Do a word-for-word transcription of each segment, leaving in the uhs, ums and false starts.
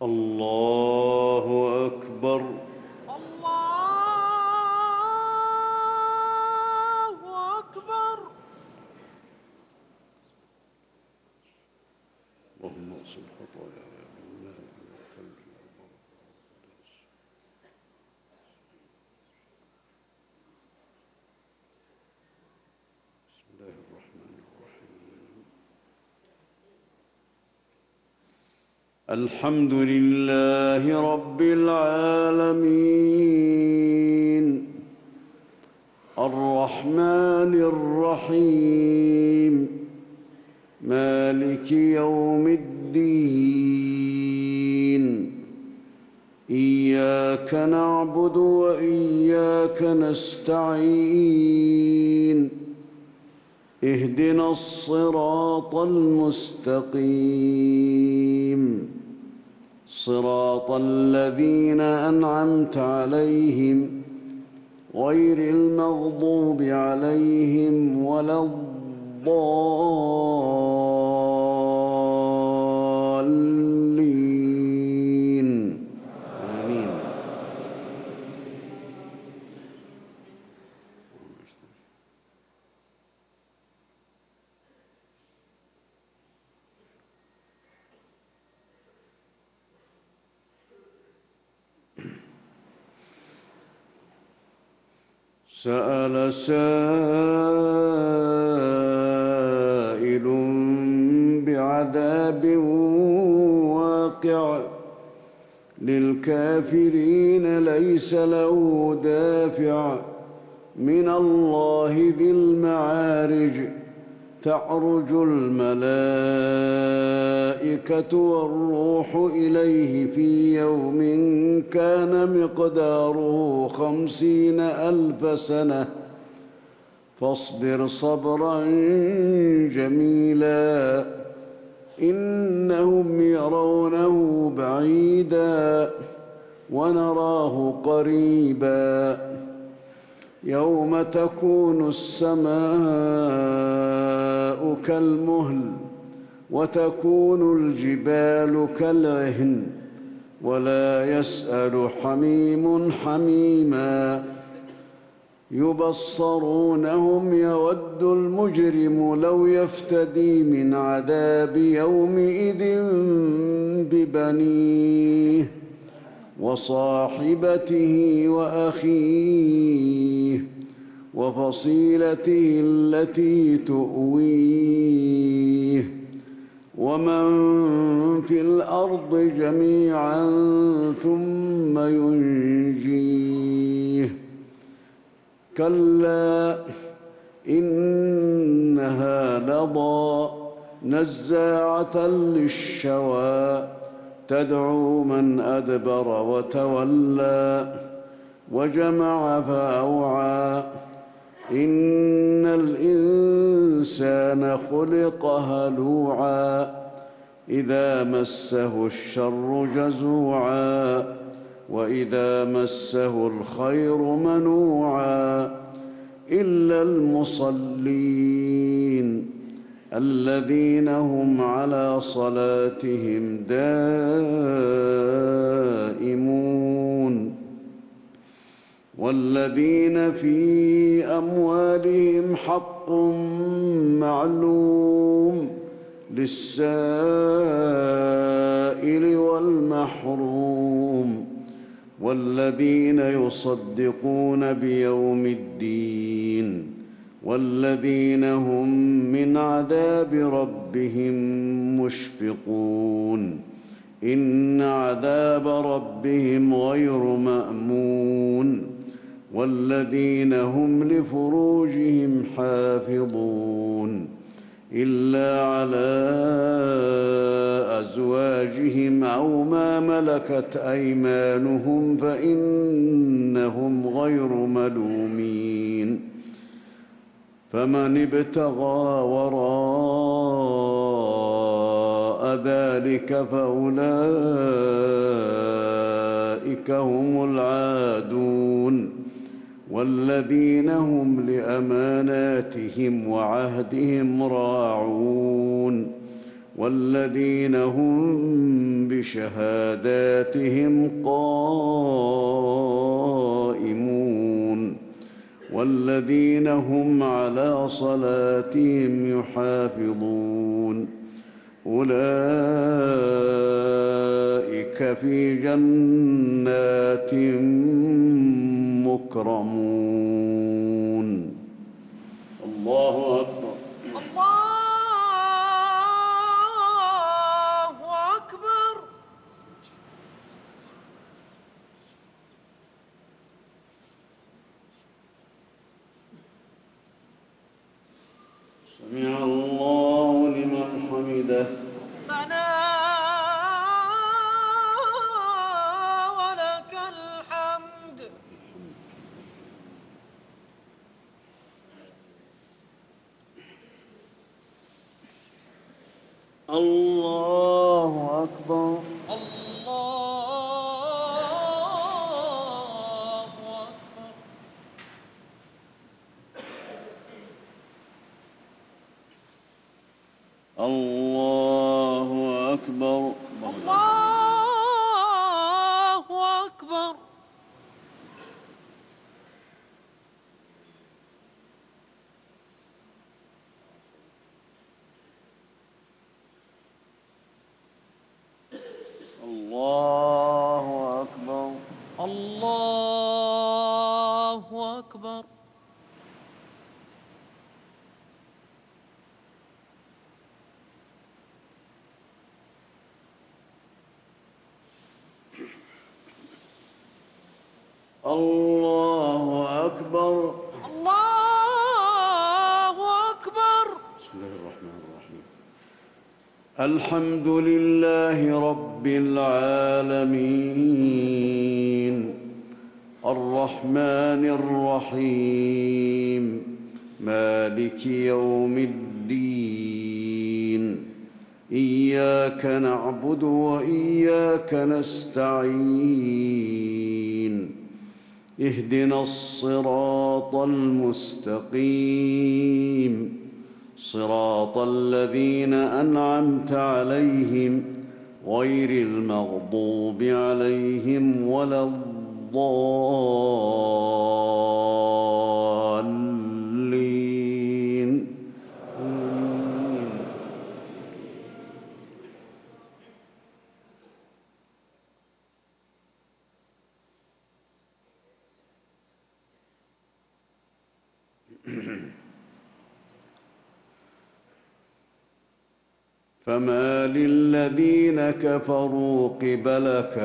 الله أكبر. الله أكبر. اللهم اغسل خطاياي بالماء والثلج والبرد. بسم الله الرحمن الرحيم. الحمد لله رب العالمين الرحمن الرحيم مالك يوم الدين إياك نعبد وإياك نستعين اهدنا الصراط المستقيم صراط الذين أنعمت عليهم غير المغضوب عليهم ولا الضالين آمين. سأل سائل بعذاب واقع للكافرين ليس له دافع من الله ذي المعارج تعرج الملائكة والروح إليه في يوم كان مقداره خمسين ألف سنة فاصبر صبرا جميلا إنهم يرونه بعيدا ونراه قريبا يوم تكون السماء كالمهل وتكون الجبال كالعهن ولا يسأل حميم حميما يبصرونهم يود المجرم لو يفتدي من عذاب يومئذ ببنيه وصاحبته وأخيه وفصيلته التي تؤويه ومن في الأرض جميعا ثم ينجيه كلا إنها لظى نزاعة للشوى تدعو من أدبر وتولى وجمع فأوعى إن الإنسان خلق هلوعا إذا مسه الشر جزوعا وإذا مسه الخير منوعا إلا المصلين الذين هم على صلاتهم دائمون والذين في أموالهم حق معلوم للسائل والمحروم والذين يصدقون بيوم الدين والذين هم من عذاب ربهم مشفقون إن عذاب ربهم غير مأمون والذين هم لفروجهم حافظون إلا على أزواجهم أو ما ملكت أيمانهم فإنهم غير ملومين فمن ابتغى وراء ذلك فأولئك هم العادون والذين هم لأماناتهم وعهدهم راعون والذين هم بشهاداتهم قائمون والذين هم على صلاتهم يحافظون أولئك في جنات مكرمون. الله أكبر. الله أكبر. سمع الله لمن حمده. ربنا ولك الحمد. الله أكبر. الله أكبر. الله أكبر. الله أكبر. الله أكبر. الله أكبر. الله أكبر. الله أكبر. بسم الله الرحمن الرحيم. الحمد لله رب العالمين الرحمن الرحيم مالك يوم الدين إياك نعبد وإياك نستعين اهدنا الصراط المستقيم صراط الذين أنعمت عليهم غير المغضوب عليهم ولا الضالين آمين. فما للذين كفروا قبلك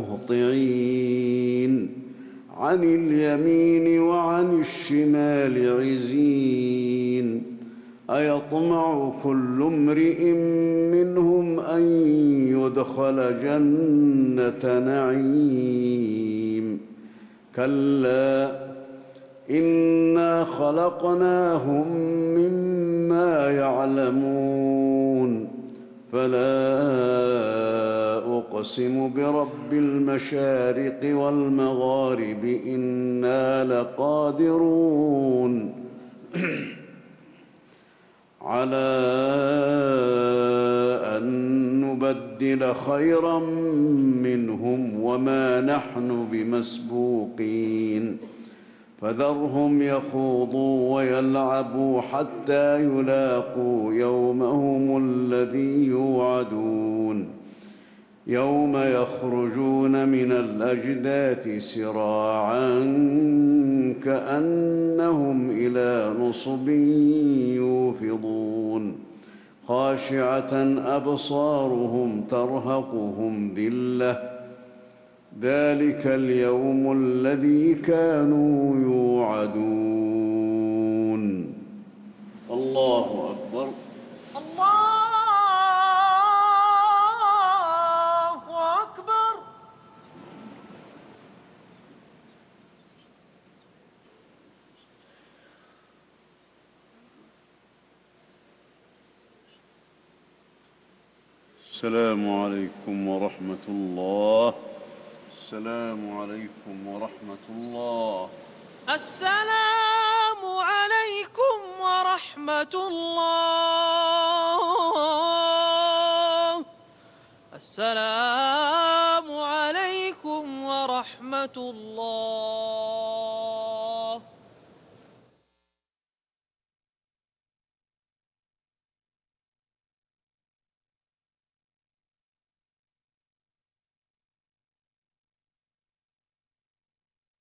مهطعين عن اليمين وعن الشمال عزين أيطمع كل امرئ منهم أن يدخل جنة نعيم كلا إنا خلقناهم مما يعلمون فلا أقسم برب المشارق والمغارب إنا لقادرون على أن نبدل خيرا منهم وما نحن بمسبوقين فذرهم يخوضوا ويلعبوا حتى يلاقوا يومهم الذي يوعدون يوم يخرجون من الأجداث سراعا كأنهم إلى نصب يوفضون خاشعة أبصارهم ترهقهم ذلة ذلك اليوم الذي كانوا يوعدون. الله أكبر. الله أكبر. السلام عليكم ورحمة الله. السلام عليكم ورحمة الله. السلام عليكم ورحمة الله. السلام عليكم ورحمة الله.